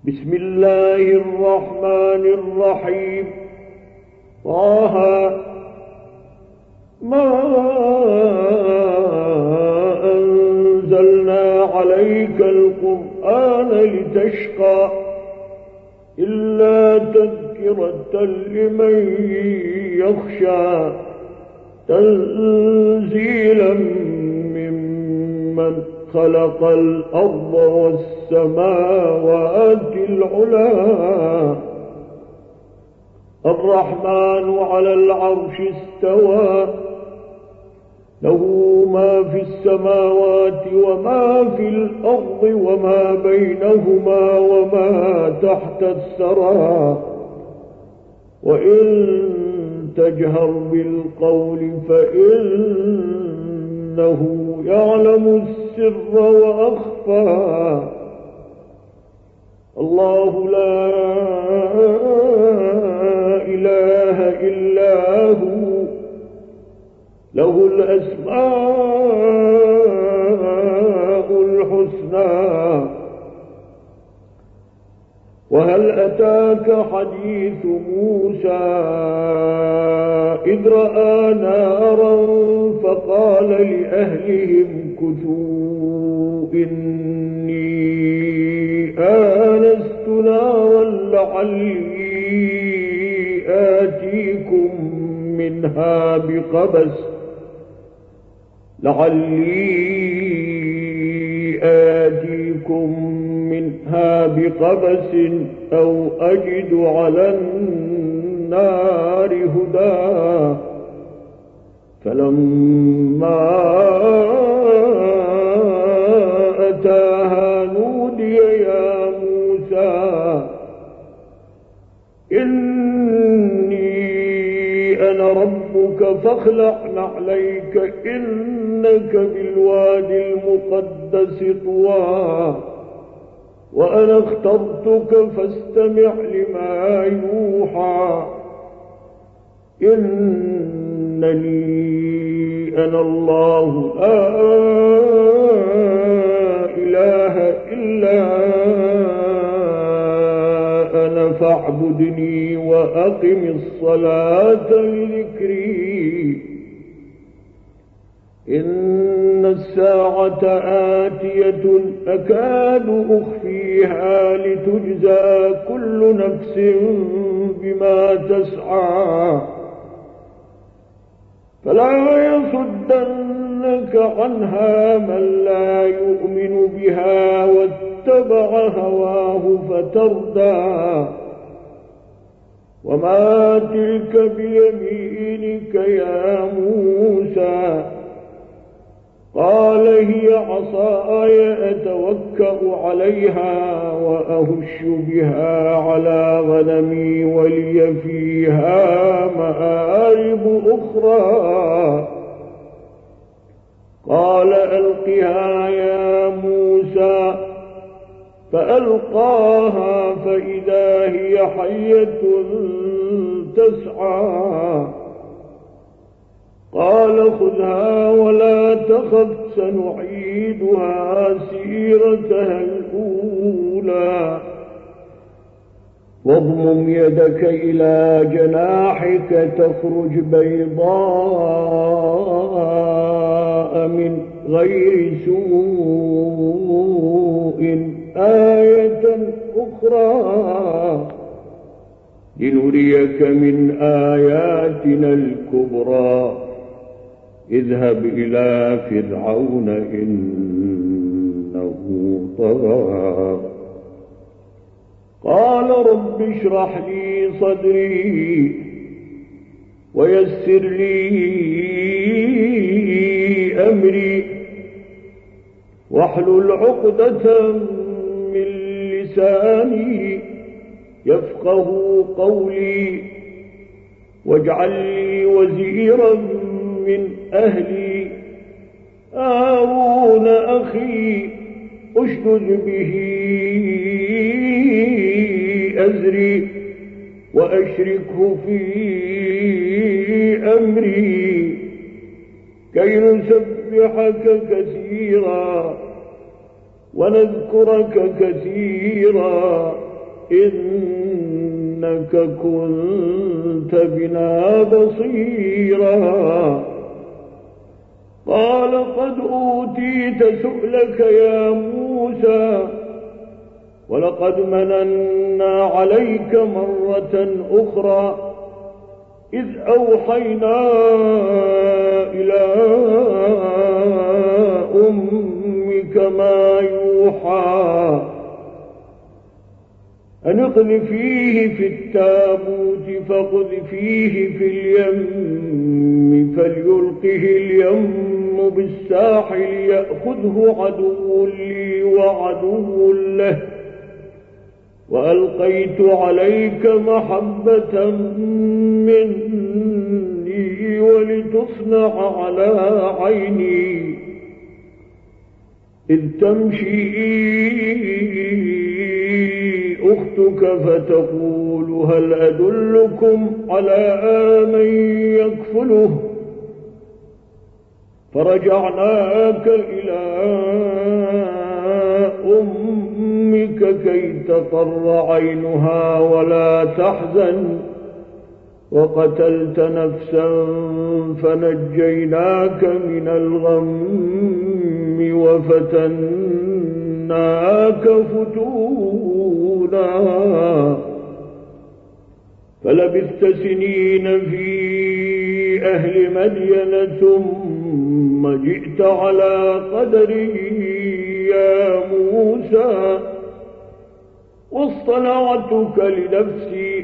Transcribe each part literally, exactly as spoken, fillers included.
بسم الله الرحمن الرحيم. طه ما أنزلنا عليك القرآن لتشقى إلا تذكرة لمن يخشى تنزيلا ممن خلق الأرض والسماوات العلا الرحمن على العرش استوى له ما في السماوات وما في الأرض وما بينهما وما تحت الثرى وإن تجهر بالقول فإنه يعلم السر وأخفى. الله لا إله إلا هو له الأسماء الحسنى. وهل أتاك حديث موسى إذ رأى نارا فقال لأهلهم كثوا إني آنست نارا لعلي آتيكم منها بقبس لعلي آتيكم منها بقبس أو أجد على النار هدى. فلما أتاها نودي يا موسى إني أنا ربك فاخلع نعليك إنك بالوادي المقدس طوى وأنا اخترتك فاستمع لما يوحى إنني أنا الله لا إله إلا أنا فاعبدني وأقم الصلاة لذكري. إن الساعة آتية أكاد أخفيها لتجزى كل نفس بما تسعى فلا يصدنك عنها من لا يؤمن بها واتبع هواه فتردى. وما تلك بيمينك يا موسى قال هي عصاي أتوكأ عليها وأهش بها على غنمي ولي فيها مآرب أخرى. قال ألقها يا موسى فألقاها فإذا هي حية تسعى. قال خذها ولا تخف سنعيدها سيرتها الأولى واضمم يدك إلى جناحك تخرج بيضاء من غير سوء آية أخرى لنريك من آياتنا الكبرى. اذهب إلى فرعون إنه طغى. قال رب اشرح لي صدري ويسر لي أمري واحلل عقدة من لساني يفقه قولي واجعل لي وزيرا من أهلي هارون أخي أشدد به أزري وأشركه في أمري كي نسبحك كثيرا ونذكرك كثيرا إنك كنت بنا بصيرا قال قد أوتيت سؤلك يا موسى ولقد مننا عليك مرة أخرى إذ أوحينا إلى أمك ما يوحى أن اقذفيه في التابوت فاقذفيه في اليم فليلقه اليم بالساحل يأخذه عدو لي وعدو له وألقيت عليك محبة مني ولتصنع على عيني إذ تمشي أختك فتقول هل أدلكم على من يكفله فرجعناك إلى أمك كي تقر عينها ولا تحزن وقتلت نفسا فنجيناك من الغم وفتناك فتونا فلبثت سنين في أهل مدين ثم جئت على قدره يا موسى واصطنعتك لنفسي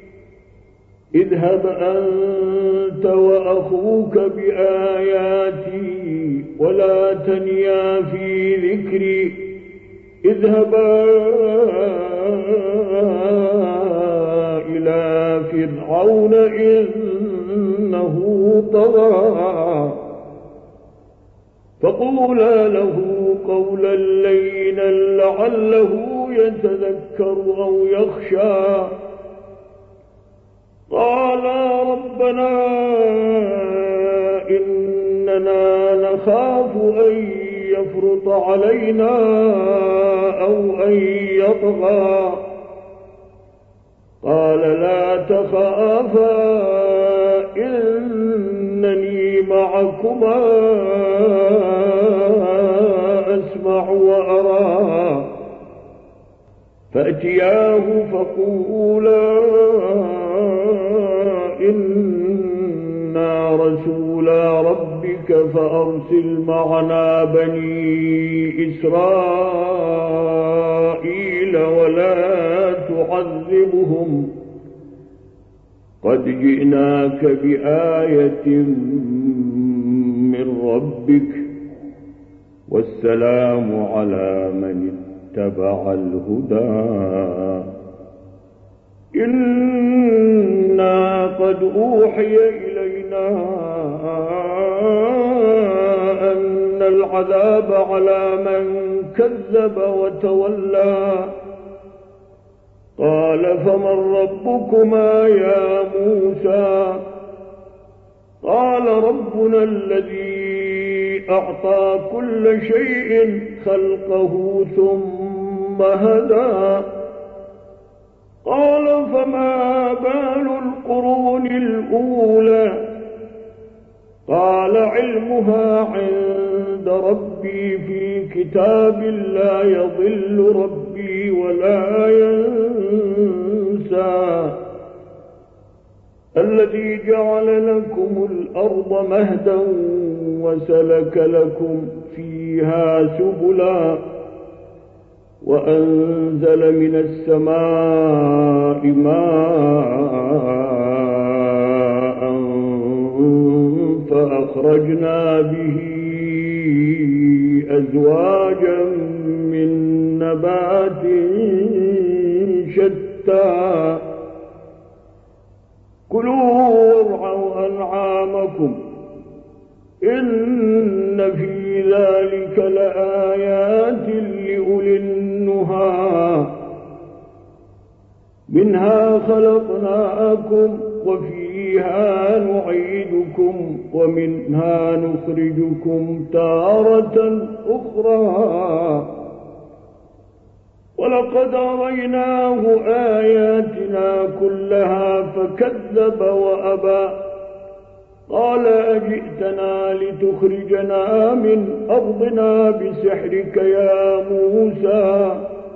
اذهب أنت وأخوك بآياتي ولا تنيا في ذكري اذهبا إلى فرعون إنه طغى فقولا له قولا لينا لعله يتذكر أو يخشى قالا ربنا إننا نخاف أن يفرط علينا أو أن يطغى قال لا تخافا إنني معكما أسمع وأرى فأتياه فقولا إنا رسولا ربك فأرسل معنا بني إسرائيل ولا تعذبهم قد جئناك بآية من ربك والسلام على من اتبع الهدى إنا قد أوحي إلينا أن العذاب على من كذب وتولى قال فمن ربكما يا موسى قال ربنا الذي أعطى كل شيء خلقه ثم هدى قال فما بال القرون الأولى قال علمها عند ربي في كتاب لا يضل ربي ولا ينسى الذي جعل لكم الأرض مهدا وسلك لكم فيها سبلا وأنزل من السماء ماء فأخرجنا به أزواجا من نبات شتى كلوا وارعوا أنعامكم إن في ذلك لآيات لأولي النهى منها خلقناكم وفيها نعيدكم ومنها نخرجكم تارة أخرى ولقد أريناه آياتنا كلها فكذب وأبى قال أجئتنا لتخرجنا من أرضنا بسحرك يا موسى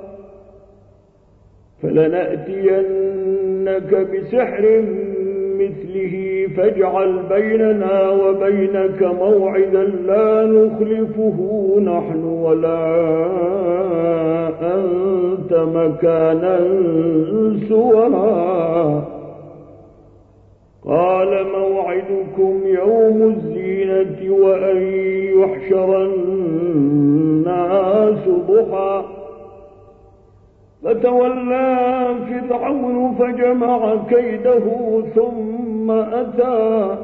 فلنأتينك بسحر مثله فاجعل بيننا وبينك موعدا لا نخلفه نحن ولا أنت مكانا سوى قال موعدكم يوم الزينة وأن يحشر الناس ضحى فتولى فرعون فجمع كيده ثم أتى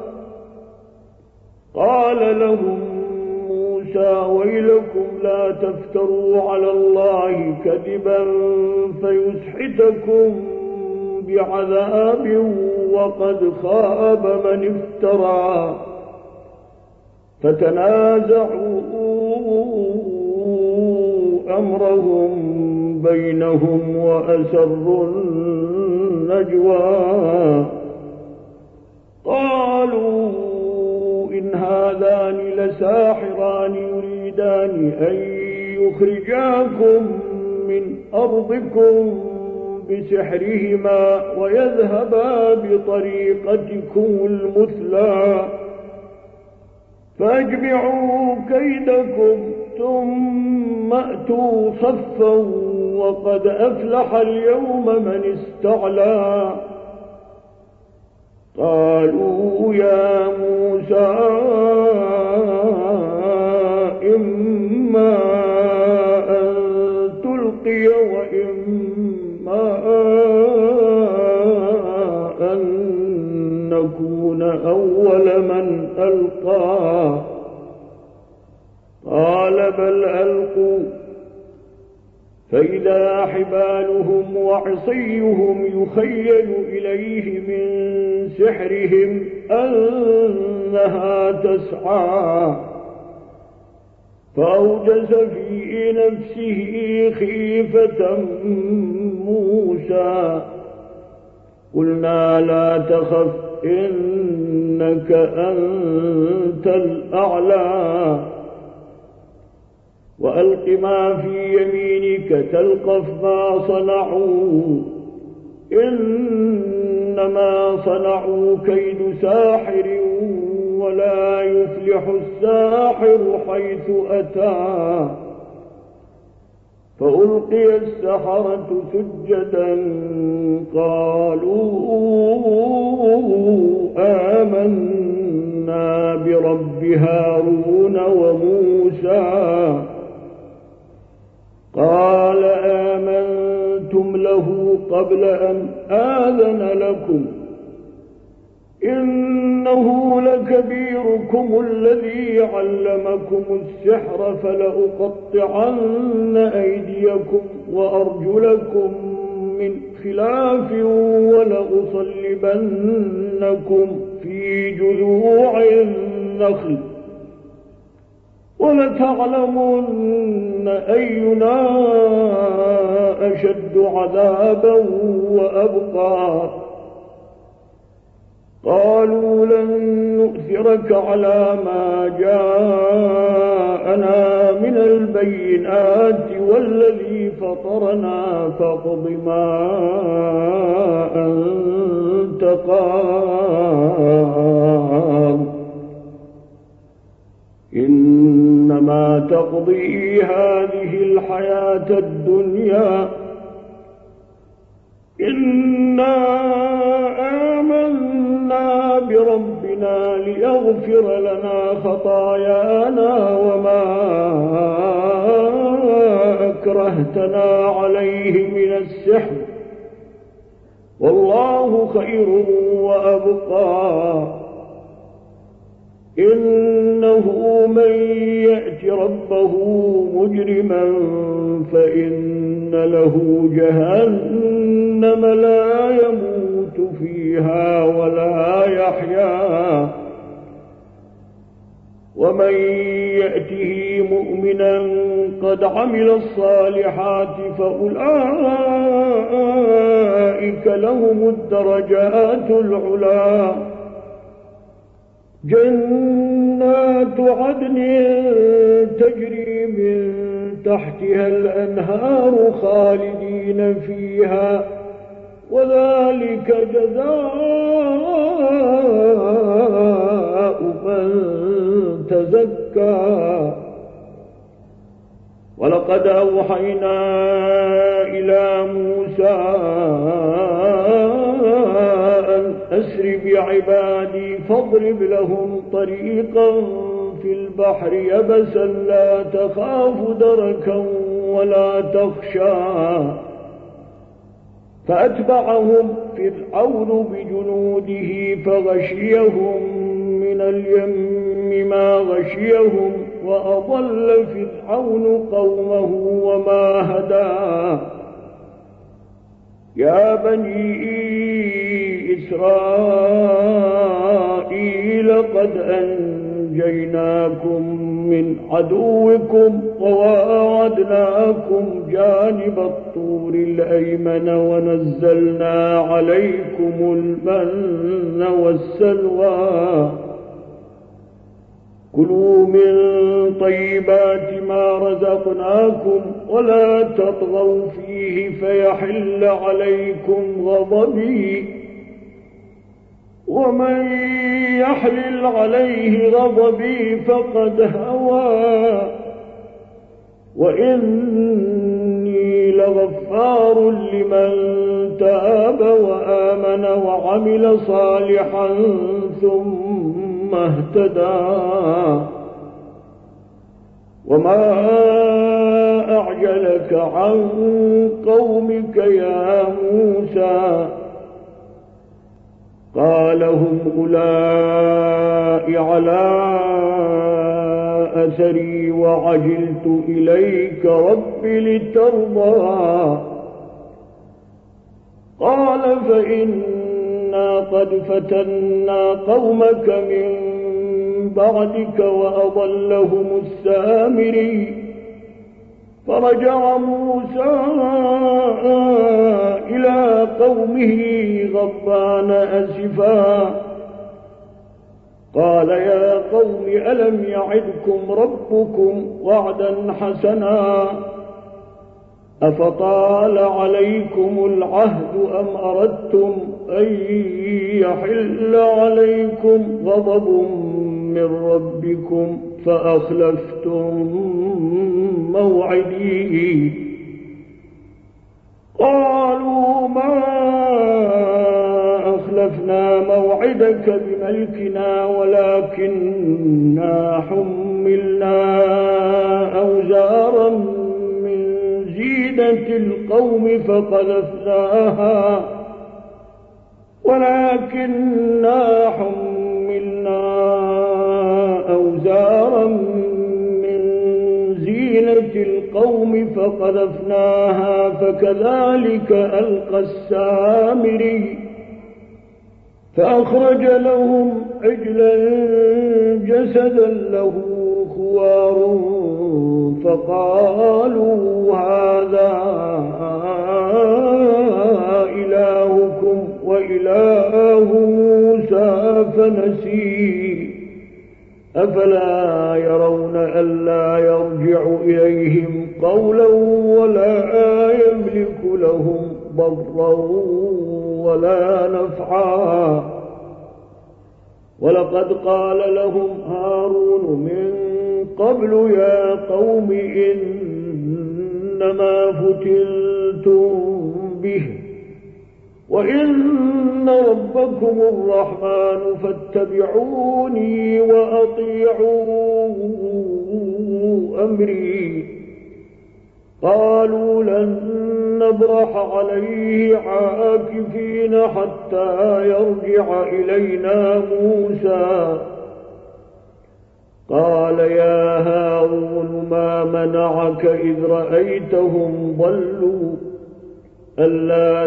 قال لهم موسى ويلكم لا تفتروا على الله كذبا فيسحتكم بعذاب وقد خاب من افترى فتنازعوا أمرهم بينهم وأسروا النجوى قالوا إن هذان لساحران يريدان أن يخرجاكم من أرضكم بسحرهما ويذهبا بطريقتكم المثلى فاجمعوا كيدكم ثم أتوا صفا وقد أفلح اليوم من استعلى قالوا يا موسى إما أن تلقي وإما أن نكون أول من ألقى قال بل ألقوا فإذا حبالهم وعصيهم يخيل إليه من سحرهم أنها تسعى فأوجس في نفسه خيفة موسى قلنا لا تخف إنك أنت الأعلى وألق ما في يمينك تلقف ما صنعوا إنما صنعوا كيد ساحر ولا يفلح الساحر حيث أتى فألقي السحرة سجدا قالوا آمنا برب هارون وموسى قال آمنتم له قبل أن آذن لكم إنه لكبيركم الذي علمكم السحر فلأقطعن أيديكم وأرجلكم من خلاف ولأصلبنكم في جذوع النخل ولتعلمن أينا أشد عذابا وأبقى قالوا لن نؤثرك على ما جاءنا من البينات والذي فطرنا فاقض ما أنت قاض إنما تقضي هذه الحياة الدنيا إنا آمنا بربنا ليغفر لنا خطايانا وما أكرهتنا عليه من السحر والله خير وأبقى إنه من يأت ربه مجرما فإن له جهنم لا يموت فيها ولا يحيا ومن يأته مؤمنا قد عمل الصالحات فأولئك لهم الدرجات العلى جنات عدن تجري من تحتها الأنهار خالدين فيها وذلك جزاء من تزكى ولقد أوحينا إلى موسى أن أسر بعبادي فاضرب لهم طريقا في البحر يبسا لا تخاف دركا ولا تخشى فأتبعهم فرعون بجنوده فغشيهم من اليم ما غشيهم وأضل فرعون قومه وما هدى يا بني إسرائيل قد أنجيناكم من عدوكم وواعدناكم جانب الطور الأيمن ونزلنا عليكم المن والسلوى كلوا من طيبات ما رزقناكم ولا تطغوا فيه فيحل عليكم غضبي ومن يحلل عليه غضبي فقد هوى وإني لغفار لمن تاب وآمن وعمل صالحا ثم اهتدى وما أعجلك عن قومك يا موسى قال هم أولئك على أثري وعجلت إليك رب لترضى قال فإنا قد فتنا قومك من بعدك وأضلهم السامري فرجع موسى إلى قومه غضبان أسفا قال يا قوم ألم يعدكم ربكم وعدا حسنا أفطال عليكم العهد أم أردتم أن يحل عليكم غضب من ربكم فأخلفتم موعدي قالوا ما أخلفنا موعدك بملكنا ولكننا حملنا أوزارا من زينة القوم فقذفناها ولكننا حملنا أوزارا من زينة القوم فقذفناها فكذلك ألقى السامري فأخرج لهم عجلا جسدا له خوار فقالوا هذا إلهكم وإله موسى فنسي أفلا يرون ألا يرجع إليهم قولا ولا يملك لهم ضرا ولا نفعا ولقد قال لهم هارون من قبل يا قوم إنما فتنتم به وإن ربكم الرحمن فاتبعوني وأطيعوا أمري قالوا لن نبرح عليه عاكفين حتى يرجع إلينا موسى قال يا هارون ما منعك إذ رأيتهم ضلوا ألا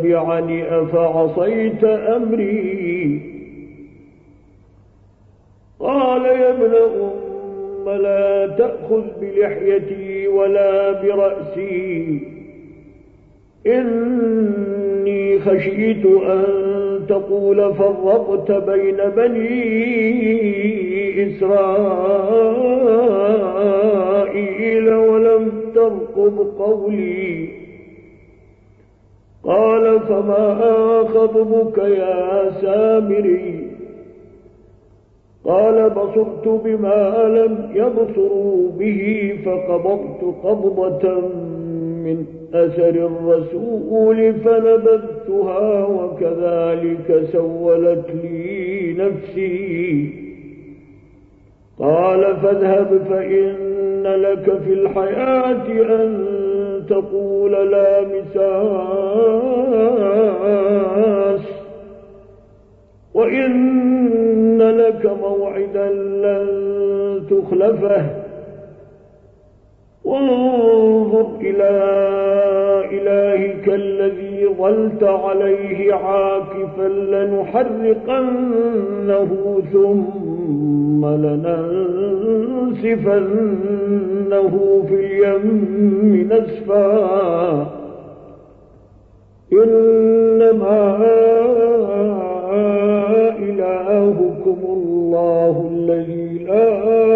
تتبعني أفعصيت أمري قال يا ابن أم لا تأخذ بلحيتي ولا برأسي، إني خشيت أن تقول فرقت بين بني إسرائيل ولم ترقب قولي. قال فما خطبك يا سامري؟ قال بصرت بما لم يبصروا به فقبضت قبضة من أثر الرسول فنبذتها وكذلك سولت لي نفسي. قال فاذهب فإن لك في الحياة أن تقول لا مساس، وإن لك موعدا لن تخلفه، وانظر إلى إلهك الذي ظلت عليه عاكفا لنحرقنه ثم لننسفنه في اليم نسفا، إنما إلهكم الله الذي لا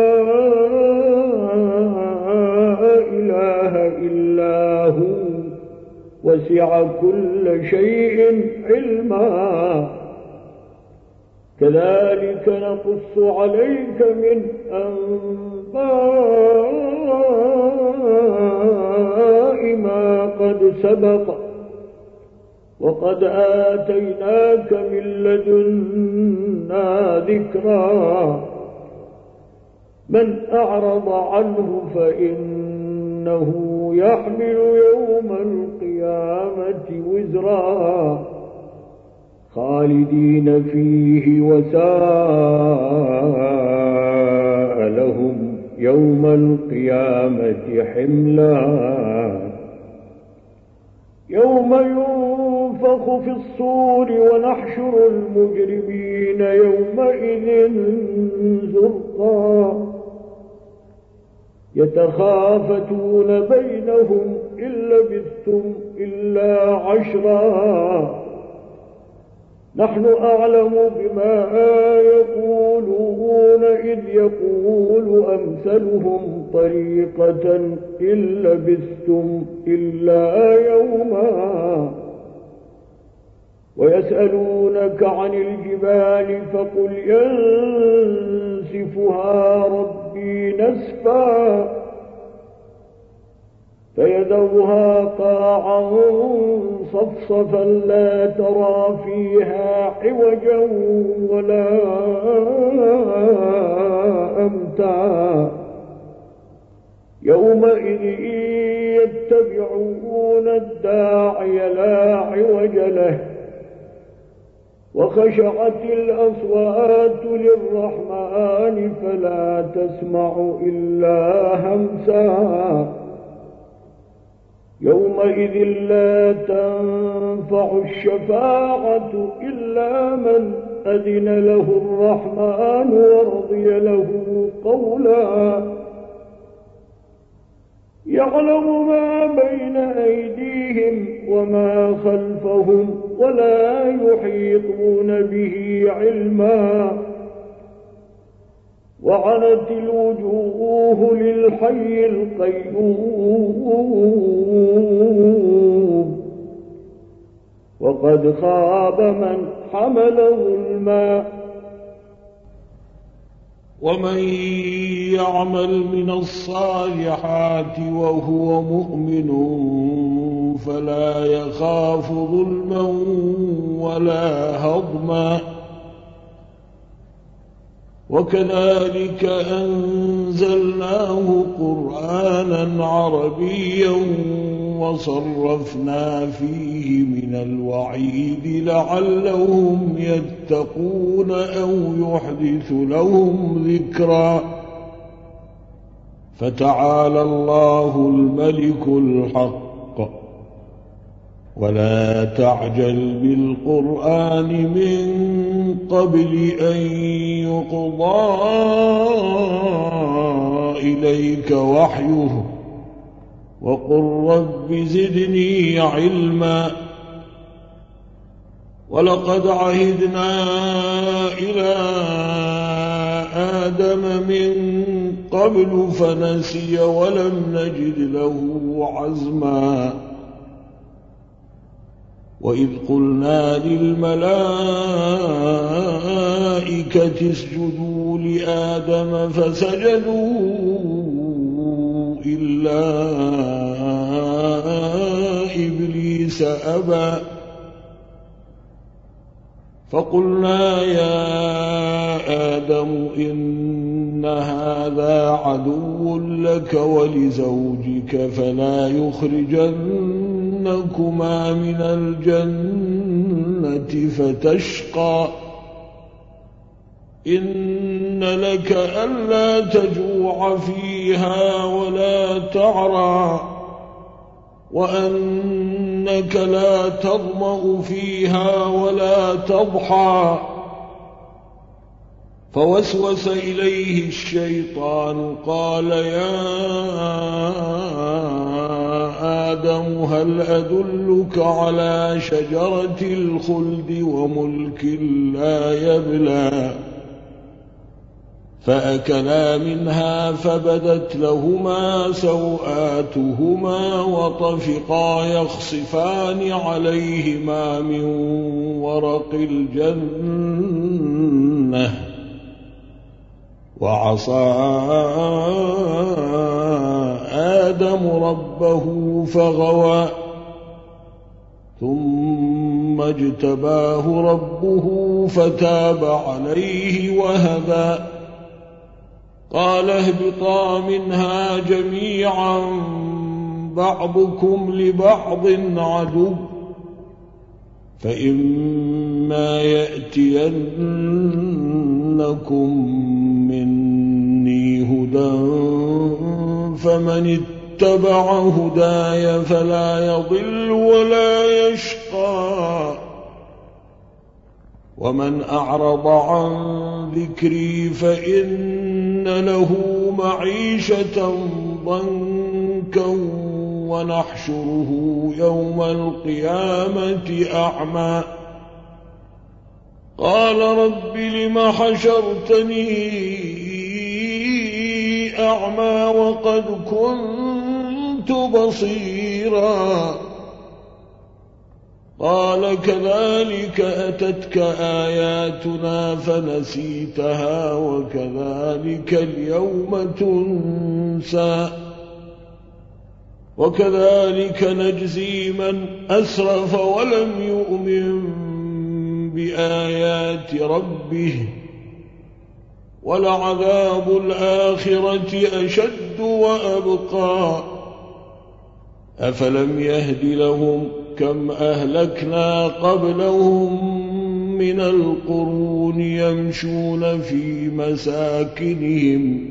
إله إلا هو وسع كل شيء علما. كذلك نقص عليك من أنباء ما قد سبق، وقد آتيناك من لدنا ذكرا. من أعرض عنه فإنه يحمل يوم القيامة وزرا خالدين فيه وساء لهم يوم القيامة حملا. يوم ينفخ في الصور ونحشر المجرمين يومئذ زرقا يتخافتون بينهم إن لبثتم إلا عشرا نحن أعلم بما يقولون إذ يقول أمثلهم طريقة إن لبثتم إلا يوما ويسألونك عن الجبال فقل ينسفها ربي نسفا فيذرها قاعا صفصفا لا ترى فيها عوجا ولا أمتا يومئذ يتبعون الداعي لا عوج له وخشعت الأصوات للرحمن فلا تسمع إلا همسا يومئذ لا تنفع الشفاعة إلا من أذن له الرحمن ورضي له قولا يعلم ما بين أيديهم وما خلفهم ولا يحيطون به علما وعنت الوجوه للحي القيوم وقد خاب من حمل ظلما ومن يعمل من الصالحات وهو مؤمن فلا يخاف ظلما ولا هضما وكذلك أنزلناه قرآنا عربيا وصرفنا فيه من الوعيد لعلهم يتقون أو يحدث لهم ذكرا فتعالى الله الملك الحق ولا تعجل بالقرآن من قبل أن يقضى إليك وحيه وقل رب زدني علما ولقد عهدنا إلى آدم من قبل فنسي ولم نجد له عزما وإذ قلنا للملائكة اسجدوا لآدم فسجدوا إلا إبليس أبى فقلنا يا آدم إن هذا عدو لك ولزوجك فلا يخرجنكما من الجنة فتشقى إن لك ألا تجوع فيها ولا تعرى وأنك لا تظمأ فيها ولا تضحى فوسوس إليه الشيطان قال يا آدم هل أدلك على شجرة الخلد وملك لا يبلى فأكلا منها فبدت لهما سوآتهما وطفقا يخصفان عليهما من ورق الجنة وعصى آدم ربه فغوى ثم اجتباه ربه فتاب عليه وهدى قال اهبطا منها جميعا بعضكم لبعض عدو فإما يأتينكم مني هدى فمن اتبع هداي فلا يضل ولا يشقى ومن أعرض عن ذكري فإن له معيشة ضنكا ونحشره يوم القيامة أعمى قال رب لم حشرتني أعمى وقد كنت بصيرا قال كذلك أتتك آياتنا فنسيتها وكذلك اليوم تنسى وكذلك نجزي من أسرف ولم يؤمن بآيات ربه ولعذاب الآخرة أشد وأبقى أفلم يهد لهم كم أهلكنا قبلهم من القرون يمشون في مساكنهم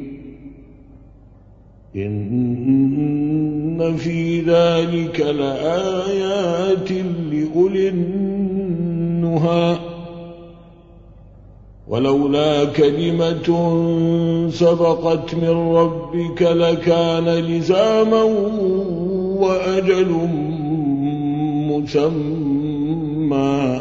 إن في ذلك لآيات لأولي النهى ولولا كلمة سبقت من ربك لكان لزاما وأجل مسمى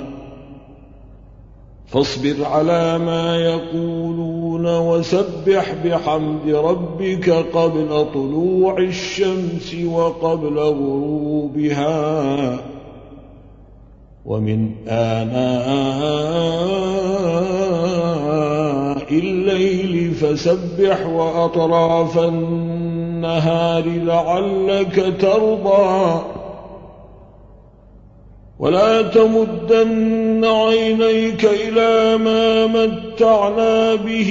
فاصبر على ما يقولون وسبح بحمد ربك قبل طلوع الشمس وقبل غروبها ومن آناء الليل فسبح وأطراف النهار لعلك ترضى ولا تمدن عينيك إلى ما متعنا به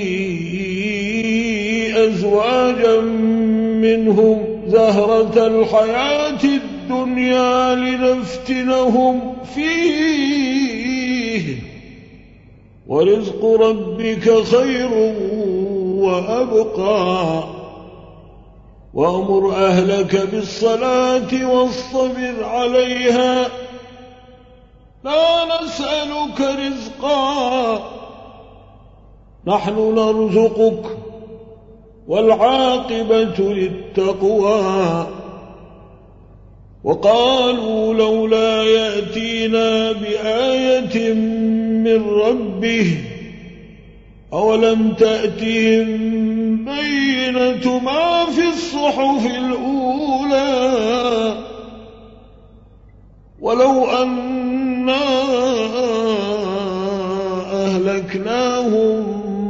أزواجا منهم زهرة الحياة الدنيا لنفتنهم فيه ورزق ربك خير وأبقى وأمر أهلك بالصلاة واصطبر عليها لا نسألك رزقا نحن نرزقك والعاقبة للتقوى وقالوا لولا يأتينا بآية من ربه أولم تأتهم بينة ما في الصحف الأولى ولو أنا أهلكناهم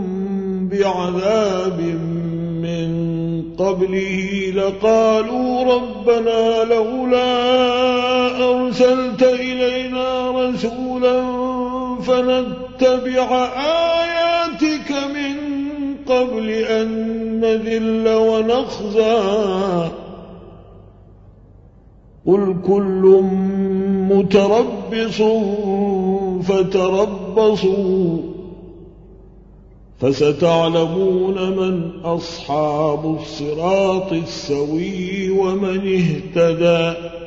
بعذاب من قبله لقالوا ربنا لولا أرسلت إلينا رسولا فنتبع آياتك من قبل أن نذل ونخزى قل كل متربص فتربصوا فستعلمون من أصحاب الصراط السوي ومن اهتدى